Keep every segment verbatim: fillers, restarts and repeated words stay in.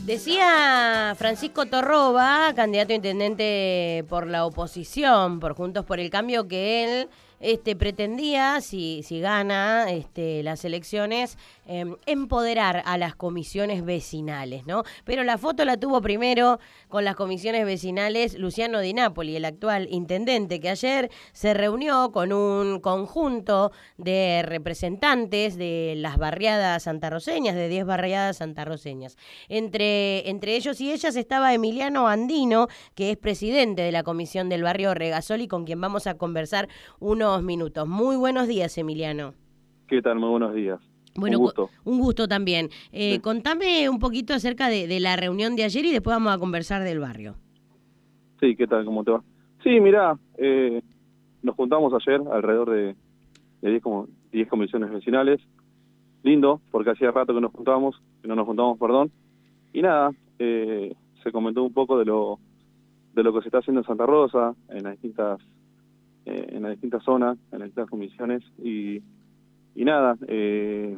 Decía Francisco Torroba, candidato a intendente por la oposición, por Juntos por el Cambio, que él este, pretendía, si, si gana este, las elecciones, eh, empoderar a las comisiones vecinales, ¿no? Pero la foto la tuvo primero con las comisiones vecinales Luciano Di Napoli, el actual intendente, que ayer se reunió con un conjunto de representantes de las barriadas santarroceñas, de diez barriadas santarroceñas. Entre, entre ellos y ellas estaba Emiliano Andino, que es presidente de la comisión del barrio Regasoli, con quien vamos a conversar unos minutos. Muy buenos días, Emiliano. ¿Qué tal? Muy buenos días. Bueno, un gusto. Un gusto también. Eh, sí. Contame un poquito acerca de, de la reunión de ayer y después vamos a conversar del barrio. Sí, ¿qué tal? ¿Cómo te va? Sí, mirá, eh, nos juntamos ayer alrededor de diez comisiones vecinales. Lindo, porque hacía rato que nos juntábamos, que no nos juntamos, perdón. Y nada, eh, se comentó un poco de lo de lo que se está haciendo en Santa Rosa, en las distintas eh, en las distintas zonas, en las distintas comisiones. Y, y nada, eh,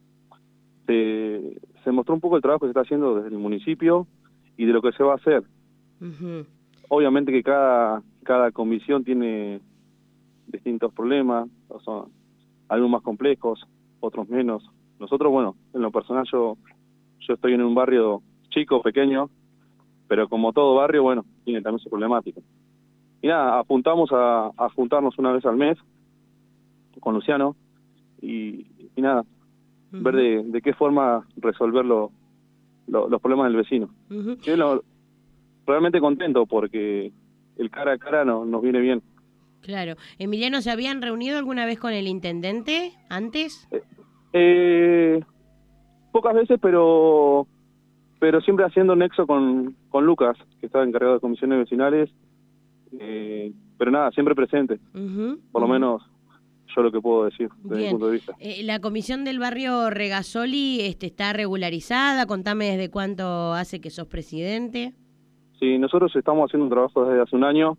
se, se mostró un poco el trabajo que se está haciendo desde el municipio y de lo que se va a hacer. Uh-huh. Obviamente que cada cada comisión tiene distintos problemas, o son algunos más complejos, otros menos. Nosotros, bueno, en lo personal yo yo estoy en un barrio chico, pequeño, pero como todo barrio, bueno, tiene también su problemática. Y nada, apuntamos a, a juntarnos una vez al mes con Luciano y, y nada, uh-huh. ver de, de qué forma resolver lo, lo, los problemas del vecino. Uh-huh. Yo lo, realmente contento porque el cara a cara no, nos viene bien. Claro. Emiliano, ¿se habían reunido alguna vez con el intendente antes? Eh, eh, pocas veces, pero pero siempre haciendo nexo con, con Lucas, que estaba encargado de comisiones vecinales, eh, pero nada, siempre presente, uh-huh. por lo uh-huh. menos yo lo que puedo decir desde Bien. mi punto de vista. Eh, la comisión del barrio Regasoli este, está regularizada, contame desde cuánto hace que sos presidente. Sí, nosotros estamos haciendo un trabajo desde hace un año,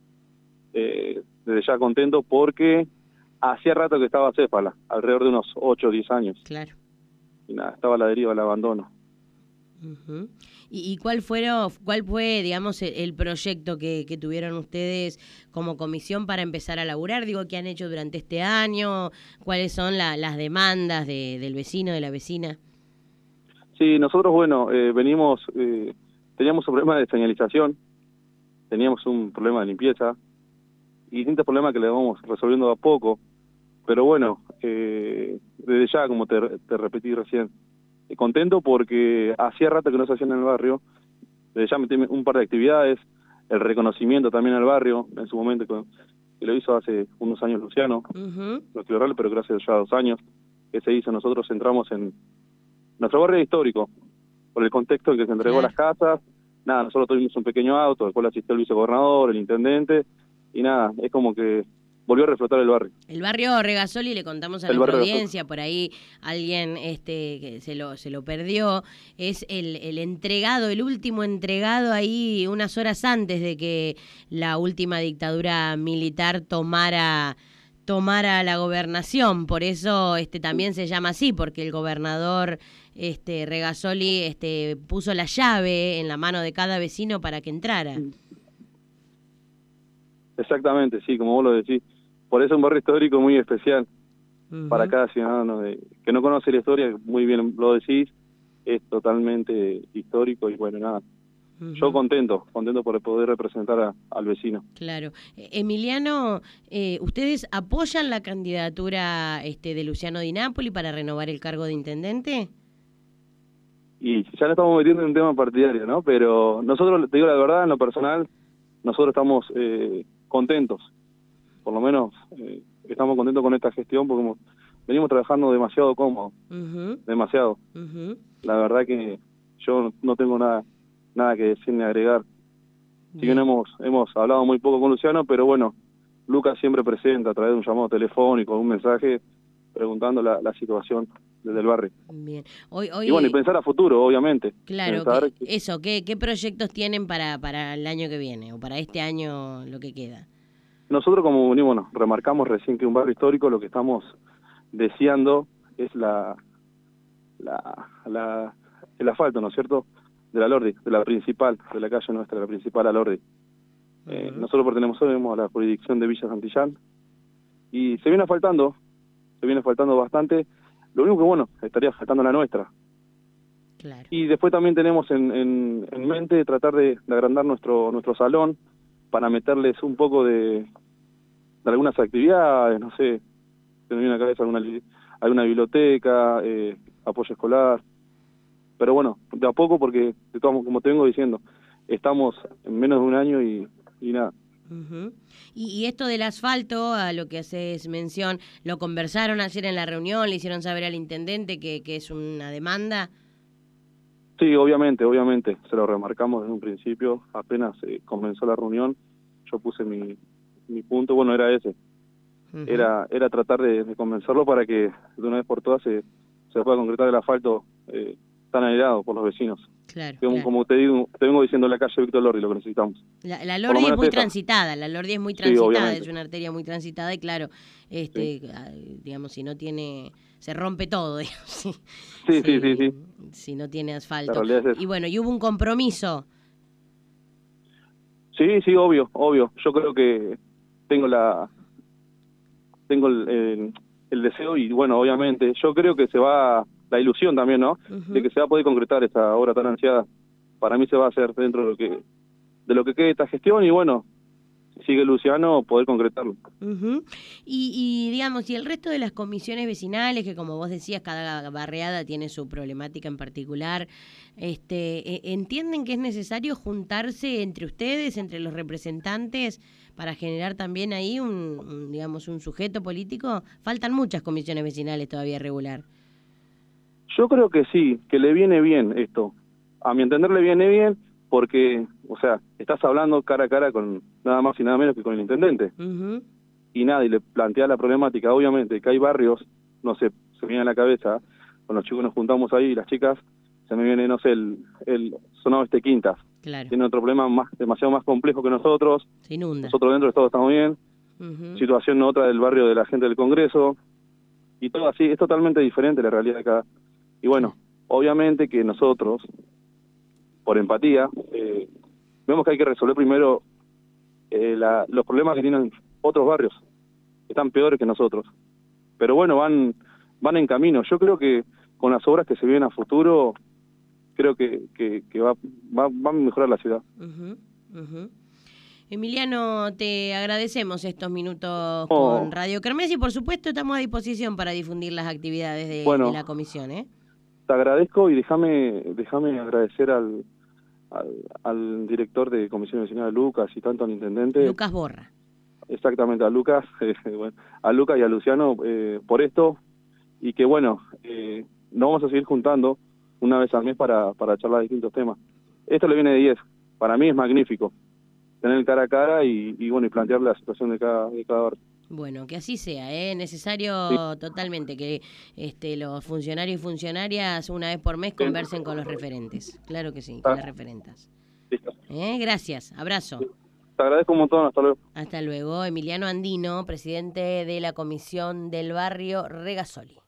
eh, desde ya contento porque hacía rato que estaba céfala, alrededor de unos ocho o diez años. Claro. Y nada, estaba a la deriva, al abandono. Uh-huh. ¿Y, ¿Y cuál fueron, cuál fue, digamos, el, el proyecto que, que tuvieron ustedes como comisión para empezar a laburar? Digo, ¿qué han hecho durante este año? ¿Cuáles son la, las demandas de, del vecino, de la vecina? Sí, nosotros, bueno, eh, venimos, eh, teníamos un problema de señalización, teníamos un problema de limpieza y distintos problemas que le vamos resolviendo a poco, pero bueno, eh, desde ya, como te, te repetí recién, contento porque hacía rato que no se hacían en el barrio. Desde ya metí un par de actividades, el reconocimiento también al barrio, en su momento, que lo hizo hace unos años Luciano, uh-huh. no quiero hablarle, pero gracias ya a dos años que se hizo, nosotros entramos en nuestro barrio histórico, por el contexto en que se entregó claro. las casas. Nada, nosotros tuvimos un pequeño auto, al cual asistió el vicegobernador, el intendente, y nada, es como que volvió a reflotar el barrio. El barrio Regasoli, le contamos a el nuestra audiencia, por ahí alguien este que se lo se lo perdió, es el, el entregado, el último entregado ahí unas horas antes de que la última dictadura militar tomara tomara la gobernación. Por eso este también se llama así, porque el gobernador este Regasoli este puso la llave en la mano de cada vecino para que entrara. Exactamente, sí, como vos lo decís. Por eso es un barrio histórico muy especial uh-huh. para cada ciudadano de, que no conoce la historia, muy bien lo decís, es totalmente histórico y bueno, nada. Uh-huh. Yo contento, contento por poder representar a, al vecino. Claro. Emiliano, eh, ¿ustedes apoyan la candidatura este, de Luciano Di Napoli para renovar el cargo de intendente? Y ya no estamos metiendo en un tema partidario, ¿no? Pero nosotros, te digo la verdad, en lo personal, nosotros estamos eh, contentos. Por lo menos eh, estamos contentos con esta gestión porque hemos, venimos trabajando demasiado cómodo, uh-huh. demasiado. Uh-huh. La verdad que yo no tengo nada nada que decir ni agregar. Si bien hemos hemos hablado muy poco con Luciano, pero bueno, Lucas siempre presenta a través de un llamado telefónico, un mensaje, preguntando la, la situación desde el barrio. Bien. Hoy, hoy... Y bueno, y pensar a futuro, obviamente. Claro, que, que... eso, ¿qué, ¿qué proyectos tienen para, para el año que viene o para este año lo que queda? Nosotros, como bueno, remarcamos recién que un barrio histórico, lo que estamos deseando es la, la, la el asfalto, ¿no es cierto?, de la Lordi, de la principal, de la calle nuestra, la principal a Lordi. Uh-huh. eh, nosotros pertenecemos a la jurisdicción de Villa Santillán y se viene asfaltando, se viene asfaltando bastante. Lo único que, bueno, estaría faltando la nuestra. Claro. Y después también tenemos en, en, en mente tratar de, de agrandar nuestro nuestro salón para meterles un poco de, de algunas actividades, no sé, se me viene a la cabeza alguna, alguna biblioteca, eh, apoyo escolar. Pero bueno, de a poco porque, de todo, como te vengo diciendo, estamos en menos de un año y, y nada. Uh-huh. y, y esto del asfalto, a lo que haces mención, ¿lo conversaron ayer en la reunión? ¿Le hicieron saber al intendente que, que es una demanda? Sí, obviamente, obviamente, se lo remarcamos desde un principio, apenas eh, comenzó la reunión, yo puse mi, mi punto, bueno, era ese, uh-huh. era era tratar de, de convencerlo para que de una vez por todas se, se pueda concretar el asfalto eh, tan anhelado por los vecinos. Claro, como, claro. como te digo, te vengo diciendo, la calle Víctor Lordi, lo que necesitamos. La, la Lordi es muy esa. transitada, la Lordi es muy transitada, sí, es una arteria muy transitada y claro, este, sí. digamos, si no tiene, se rompe todo, digamos, si, sí, si, sí, sí, sí. si no tiene asfalto. Es y bueno, y hubo un compromiso. Sí, sí, obvio, obvio. Yo creo que tengo la, tengo el, el, el deseo y bueno, obviamente, yo creo que se va, la ilusión también, ¿no? Uh-huh. De que se va a poder concretar esta obra tan ansiada. Para mí se va a hacer dentro de lo que de lo que quede esta gestión y bueno, si sigue Luciano, poder concretarlo. Uh-huh. y, y digamos, y el resto de las comisiones vecinales, que como vos decías, cada barriada tiene su problemática en particular, este, ¿entienden que es necesario juntarse entre ustedes, entre los representantes, para generar también ahí un, un digamos, un sujeto político? Faltan muchas comisiones vecinales todavía regular. Yo creo que sí, que le viene bien esto. A mi entender le viene bien porque, o sea, estás hablando cara a cara con nada más y nada menos que con el intendente. Uh-huh. Y nada, y le plantea la problemática, obviamente, que hay barrios, no sé, se me viene a la cabeza, con los chicos nos juntamos ahí y las chicas, se me viene, no sé, el, el sonado este Quintas. Claro. Tiene otro problema más demasiado más complejo que nosotros. Se inunda. Nosotros dentro de Estado estamos bien. Uh-huh. Situación otra del barrio de la gente del Congreso. Y todo así, es totalmente diferente la realidad de acá. Y bueno, sí. Obviamente que nosotros, por empatía, eh, vemos que hay que resolver primero eh, la, los problemas que tienen otros barrios, que están peores que nosotros. Pero bueno, van van en camino. Yo creo que con las obras que se vienen a futuro, creo que, que, que va, va, va a mejorar la ciudad. Uh-huh, uh-huh. Emiliano, te agradecemos estos minutos oh. con Radio Kermés y por supuesto estamos a disposición para difundir las actividades de, bueno, de la comisión, ¿eh? Te agradezco y déjame déjame agradecer al, al, al director de Comisión Vecinal, Lucas, y tanto al intendente. Lucas Borra. Exactamente, a Lucas, eh, bueno, a Lucas y a Luciano eh, por esto, y que bueno, eh, nos vamos a seguir juntando una vez al mes para, para charlar distintos temas. Esto le viene de diez, para mí es magnífico, tener cara a cara y, y bueno, y plantear la situación de cada, de cada barrio. Bueno, que así sea, ¿eh? Necesario sí. Totalmente que este, los funcionarios y funcionarias una vez por mes conversen con los referentes. Claro que sí, con las referentas. Listo. ¿Eh? Gracias, abrazo. Sí. Te agradezco un montón, hasta luego. Hasta luego. Emiliano Andino, presidente de la Comisión del Barrio Regasoli.